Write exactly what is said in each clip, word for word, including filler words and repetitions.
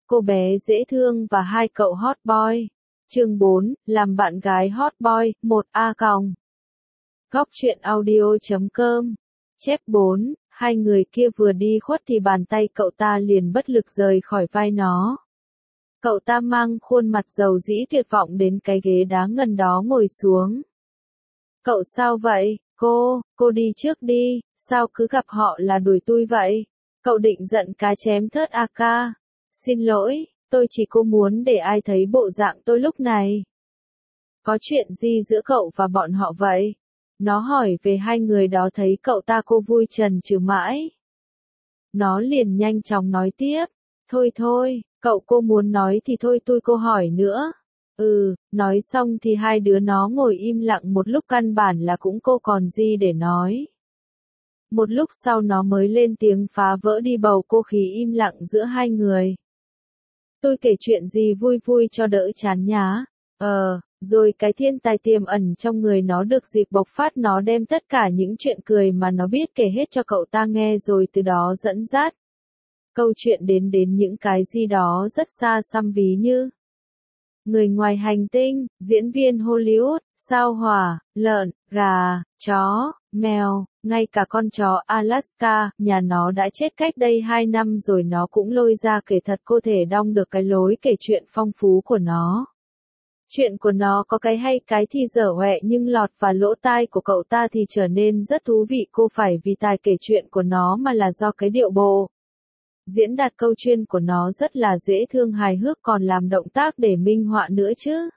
cô bé dễ thương và hai cậu hot boy. Chương bốn, làm bạn gái hot boy, một A còng. Góc truyện audio.com. Chép bốn, hai người kia vừa đi khuất thì bàn tay cậu ta liền bất lực rời khỏi vai nó. Cậu ta mang khuôn mặt dầu dĩ tuyệt vọng đến cái ghế đá gần đó ngồi xuống. Cậu sao vậy, cô, cô đi trước đi, sao cứ gặp họ là đuổi tui vậy? Cậu định giận cá chém thớt a ca. Xin lỗi, tôi chỉ cô muốn để ai thấy bộ dạng tôi lúc này. Có chuyện gì giữa cậu và bọn họ vậy? Nó hỏi về hai người đó thấy cậu ta cô vui trần trừ mãi. Nó liền nhanh chóng nói tiếp. Thôi thôi, cậu cô muốn nói thì thôi tôi cô hỏi nữa. Ừ, nói xong thì hai đứa nó ngồi im lặng một lúc căn bản là cũng cô còn gì để nói. Một lúc sau nó mới lên tiếng phá vỡ đi bầu cô khí im lặng giữa hai người. Tôi kể chuyện gì vui vui cho đỡ chán nhá. Ờ, rồi cái thiên tài tiềm ẩn trong người nó được dịp bộc phát, nó đem tất cả những chuyện cười mà nó biết kể hết cho cậu ta nghe rồi từ đó dẫn dắt câu chuyện đến đến những cái gì đó rất xa xăm ví như người ngoài hành tinh, diễn viên Hollywood, sao hỏa, lợn, gà, chó, mèo, ngay cả con chó Alaska, nhà nó đã chết cách đây hai năm rồi nó cũng lôi ra kể thật cô thể đong được cái lối kể chuyện phong phú của nó. Chuyện của nó có cái hay cái thì dở hoẹ nhưng lọt vào lỗ tai của cậu ta thì trở nên rất thú vị, cô phải vì tài kể chuyện của nó mà là do cái điệu bộ diễn đạt câu chuyện của nó rất là dễ thương hài hước, còn làm động tác để minh họa nữa chứ.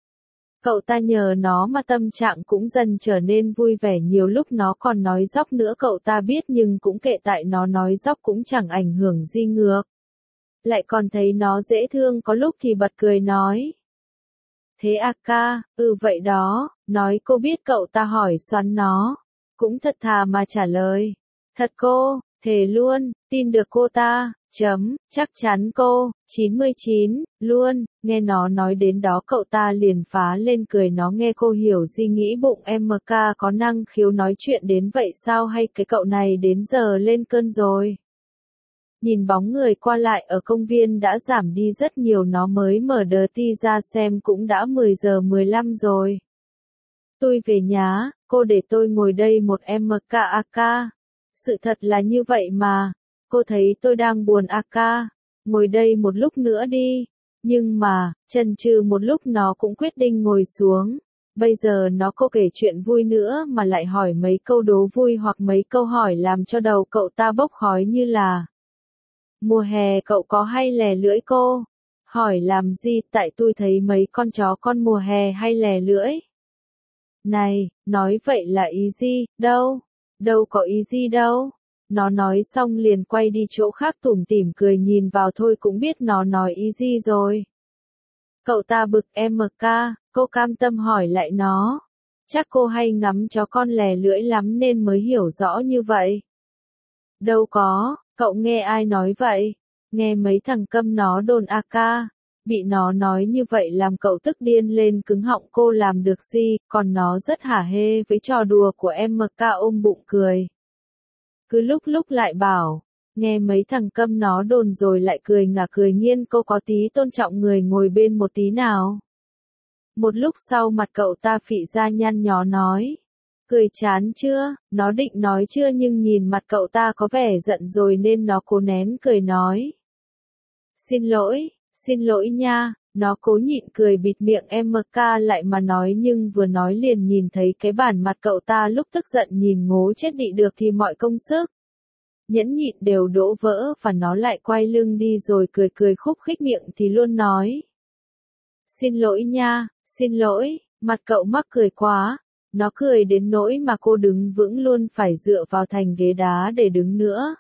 Cậu ta nhờ nó mà tâm trạng cũng dần trở nên vui vẻ, nhiều lúc nó còn nói dóc nữa cậu ta biết, nhưng cũng kệ, tại nó nói dóc cũng chẳng ảnh hưởng gì ngược. Lại còn thấy nó dễ thương, có lúc thì bật cười nói. Thế à ca, ừ vậy đó, nói cô biết cậu ta hỏi xoắn nó. Cũng thật thà mà trả lời. Thật cô, thề luôn, tin được cô ta, chấm, chắc chắn cô, chín mươi chín, luôn, nghe nó nói đến đó cậu ta liền phá lên cười, nó nghe cô hiểu gì nghĩ bụng em ca có năng khiếu nói chuyện đến vậy sao, hay cái cậu này đến giờ lên cơn rồi. Nhìn bóng người qua lại ở công viên đã giảm đi rất nhiều, nó mới mở đờ ti ra xem cũng đã mười giờ mười lăm rồi. Tôi về nhà, cô để tôi ngồi đây một em ca a ca. Sự thật là như vậy mà, cô thấy tôi đang buồn a ca, ngồi đây một lúc nữa đi. Nhưng mà, chần chừ một lúc nó cũng quyết định ngồi xuống. Bây giờ nó cô kể chuyện vui nữa mà lại hỏi mấy câu đố vui hoặc mấy câu hỏi làm cho đầu cậu ta bốc khói như là: mùa hè cậu có hay lè lưỡi cô? Hỏi làm gì, tại tôi thấy mấy con chó con mùa hè hay lè lưỡi. Này, nói vậy là ý gì, đâu, đâu có ý gì đâu. Nó nói xong liền quay đi chỗ khác tủm tỉm cười, nhìn vào thôi cũng biết nó nói ý gì rồi. Cậu ta bực em ca, cô cam tâm hỏi lại nó. Chắc cô hay ngắm chó con lè lưỡi lắm nên mới hiểu rõ như vậy. Đâu có, cậu nghe ai nói vậy? Nghe mấy thằng câm nó đồn a ca. Bị nó nói như vậy làm cậu tức điên lên, cứng họng, cô làm được gì, còn nó rất hả hê với trò đùa của em ca, ôm bụng cười. Cứ lúc lúc lại bảo, nghe mấy thằng câm nó đồn rồi lại cười ngả cười nghiêng, cô có tí tôn trọng người ngồi bên một tí nào. Một lúc sau mặt cậu ta phị ra nhăn nhó nói. Cười chán chưa, nó định nói chưa nhưng nhìn mặt cậu ta có vẻ giận rồi nên nó cố nén cười nói. Xin lỗi, xin lỗi nha, nó cố nhịn cười bịt miệng em ca lại mà nói, nhưng vừa nói liền nhìn thấy cái bản mặt cậu ta lúc tức giận nhìn ngố chết đi được thì mọi công sức nhẫn nhịn đều đổ vỡ và nó lại quay lưng đi rồi cười cười khúc khích miệng thì luôn nói. Xin lỗi nha, xin lỗi, mặt cậu mắc cười quá. Nó cười đến nỗi mà cô đứng vững luôn phải dựa vào thành ghế đá để đứng nữa.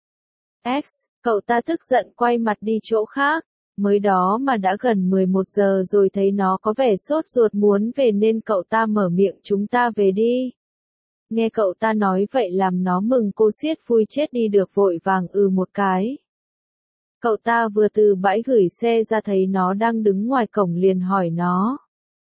X, cậu ta tức giận quay mặt đi chỗ khác. Mới đó mà đã gần mười một giờ rồi, thấy nó có vẻ sốt ruột muốn về nên cậu ta mở miệng, chúng ta về đi. Nghe cậu ta nói vậy làm nó mừng cô xiết vui chết đi được, vội vàng ừ một cái. Cậu ta vừa từ bãi gửi xe ra thấy nó đang đứng ngoài cổng liền hỏi nó.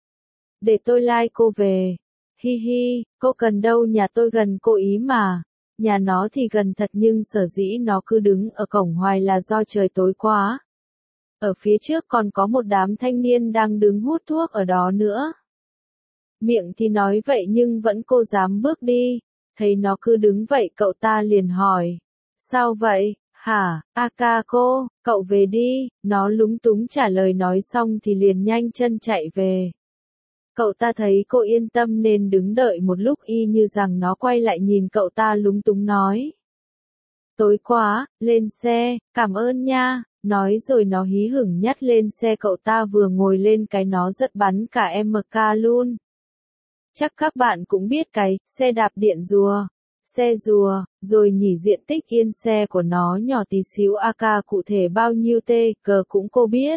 Để tôi lai cô về. Hi hi, cô cần đâu, nhà tôi gần cô ý mà. Nhà nó thì gần thật nhưng sở dĩ nó cứ đứng ở cổng hoài là do trời tối quá. ở phía trước còn có một đám thanh niên đang đứng hút thuốc ở đó nữa. Miệng thì nói vậy nhưng vẫn cô dám bước đi, thấy nó cứ đứng vậy cậu ta liền hỏi. Sao vậy, hả, Akako, cậu về đi, nó lúng túng trả lời nói xong thì liền nhanh chân chạy về. Cậu ta thấy cô yên tâm nên đứng đợi một lúc y như rằng nó quay lại nhìn cậu ta lúng túng nói. Tối quá, lên xe, cảm ơn nha, nói rồi nó hí hửng nhắc lên xe cậu ta vừa ngồi lên cái nó giật bắn cả em ca luôn. Chắc các bạn cũng biết cái, xe đạp điện rùa, xe rùa, rồi nhỉ diện tích yên xe của nó nhỏ tí xíu ak cụ thể bao nhiêu tê, cờ cũng cô biết.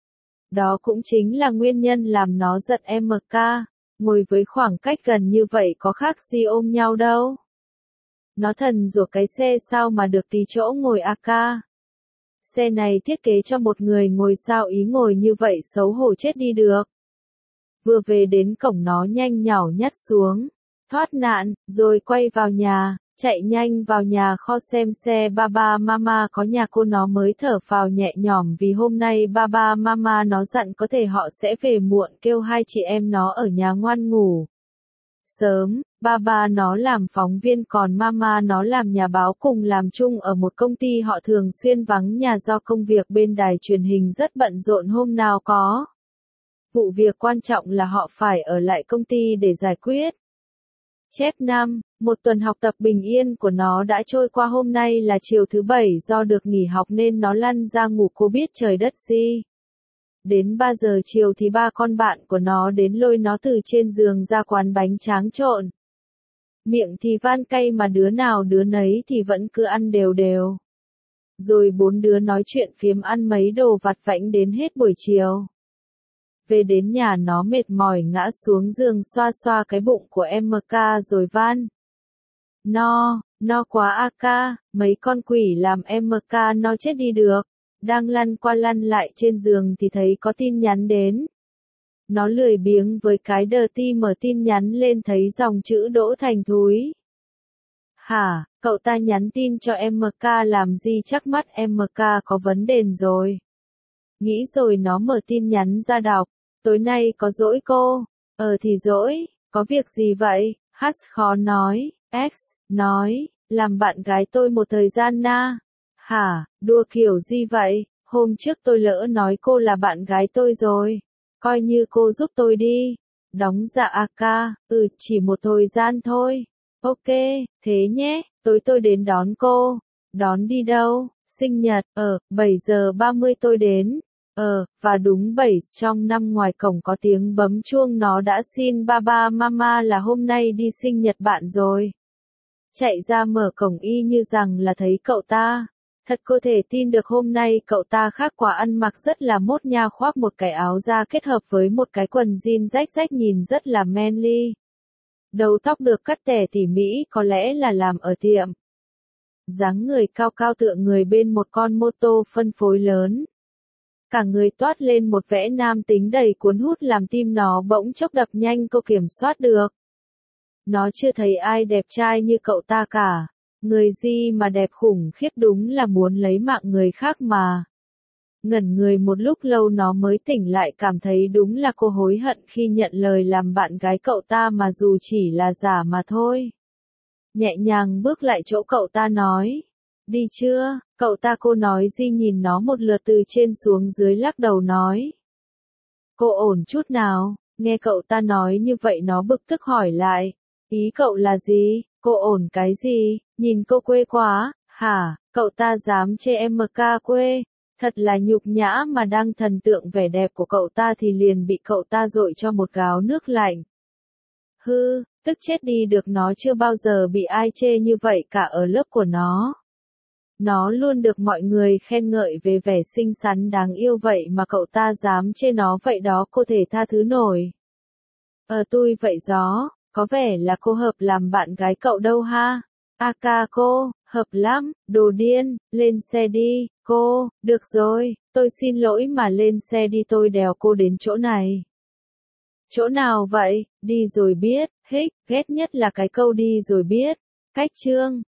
Đó cũng chính là nguyên nhân làm nó giận em ca, ngồi với khoảng cách gần như vậy có khác gì ôm nhau đâu. Nó thần rủa cái xe sao mà được tí chỗ ngồi ak. Xe này thiết kế cho một người ngồi sao ý ngồi như vậy xấu hổ chết đi được. Vừa về đến cổng nó nhanh nhảu nhắt xuống, thoát nạn, rồi quay vào nhà, chạy nhanh vào nhà kho xem xe ba ba mama có nhà cô nó mới thở phào nhẹ nhõm vì hôm nay ba ba mama nó dặn có thể họ sẽ về muộn kêu hai chị em nó ở nhà ngoan ngủ. Sớm, ba ba nó làm phóng viên còn mama nó làm nhà báo cùng làm chung ở một công ty họ thường xuyên vắng nhà do công việc bên đài truyền hình rất bận rộn hôm nào có. Vụ việc quan trọng là họ phải ở lại công ty để giải quyết. Chép năm, một tuần học tập bình yên của nó đã trôi qua hôm nay là chiều thứ bảy do được nghỉ học nên nó lăn ra ngủ cô biết trời đất gì. Đến ba giờ chiều thì ba con bạn của nó đến lôi nó từ trên giường ra quán bánh tráng trộn. Miệng thì van cay mà đứa nào đứa nấy thì vẫn cứ ăn đều đều. Rồi bốn đứa nói chuyện phiếm ăn mấy đồ vặt vãnh đến hết buổi chiều. Về đến nhà nó mệt mỏi ngã xuống giường xoa xoa cái bụng của em ca rồi van. No, no quá Aka, mấy con quỷ làm em ca no chết đi được. Đang lăn qua lăn lại trên giường thì thấy có tin nhắn đến. Nó lười biếng với cái đờ ti mở tin nhắn lên thấy dòng chữ Đỗ Thành Thúi. Hả, cậu ta nhắn tin cho em ca làm gì chắc mắt em ca có vấn đề rồi. Nghĩ rồi nó mở tin nhắn ra đọc. Tối nay có dỗi cô? Ờ thì dỗi, có việc gì vậy? H khó nói, X, nói, làm bạn gái tôi một thời gian na. Hả, đùa kiểu gì vậy? Hôm trước tôi lỡ nói cô là bạn gái tôi rồi. Coi như cô giúp tôi đi. Đóng dạ Aka, ừ, chỉ một thời gian thôi. Ok, thế nhé, tối tôi đến đón cô. Đón đi đâu? Sinh nhật, ờ, bảy giờ ba mươi tôi đến. Ờ, và đúng bảy trong năm ngoài cổng có tiếng bấm chuông nó đã xin ba ba mama là hôm nay đi sinh nhật bạn rồi. Chạy ra mở cổng y như rằng là thấy cậu ta. Thật có thể tin được hôm nay cậu ta khác quá ăn mặc rất là mốt nha khoác một cái áo da kết hợp với một cái quần jean rách rách nhìn rất là manly. Đầu tóc được cắt tỉa tỉ mỉ có lẽ là làm ở tiệm. Dáng người cao cao tựa người bên một con mô tô phân phối lớn. Cả người toát lên một vẻ nam tính đầy cuốn hút làm tim nó bỗng chốc đập nhanh cô kiểm soát được. Nó chưa thấy ai đẹp trai như cậu ta cả. Người gì mà đẹp khủng khiếp đúng là muốn lấy mạng người khác mà. Ngẩn người một lúc lâu nó mới tỉnh lại cảm thấy đúng là cô hối hận khi nhận lời làm bạn gái cậu ta mà dù chỉ là giả mà thôi. Nhẹ nhàng bước lại chỗ cậu ta nói. Đi chưa? Cậu ta cô nói gì nhìn nó một lượt từ trên xuống dưới lắc đầu nói. Cô ổn chút nào? Nghe cậu ta nói như vậy nó bực tức hỏi lại. Ý cậu là gì? Cô ổn cái gì? Nhìn cô quê quá, hả? Cậu ta dám chê em ca quê. Thật là nhục nhã mà đang thần tượng vẻ đẹp của cậu ta thì liền bị cậu ta dội cho một gáo nước lạnh. Hư, tức chết đi được nó chưa bao giờ bị ai chê như vậy cả ở lớp của nó. Nó luôn được mọi người khen ngợi về vẻ xinh xắn đáng yêu vậy mà cậu ta dám chê nó vậy đó cô thể tha thứ nổi. Ờ tôi vậy gió, có vẻ là cô hợp làm bạn gái cậu đâu ha? Aka cô, hợp lắm, đồ điên, lên xe đi, cô, được rồi, tôi xin lỗi mà lên xe đi tôi đèo cô đến chỗ này. Chỗ nào vậy? Đi rồi biết, hích, ghét nhất là cái câu đi rồi biết. Cách chương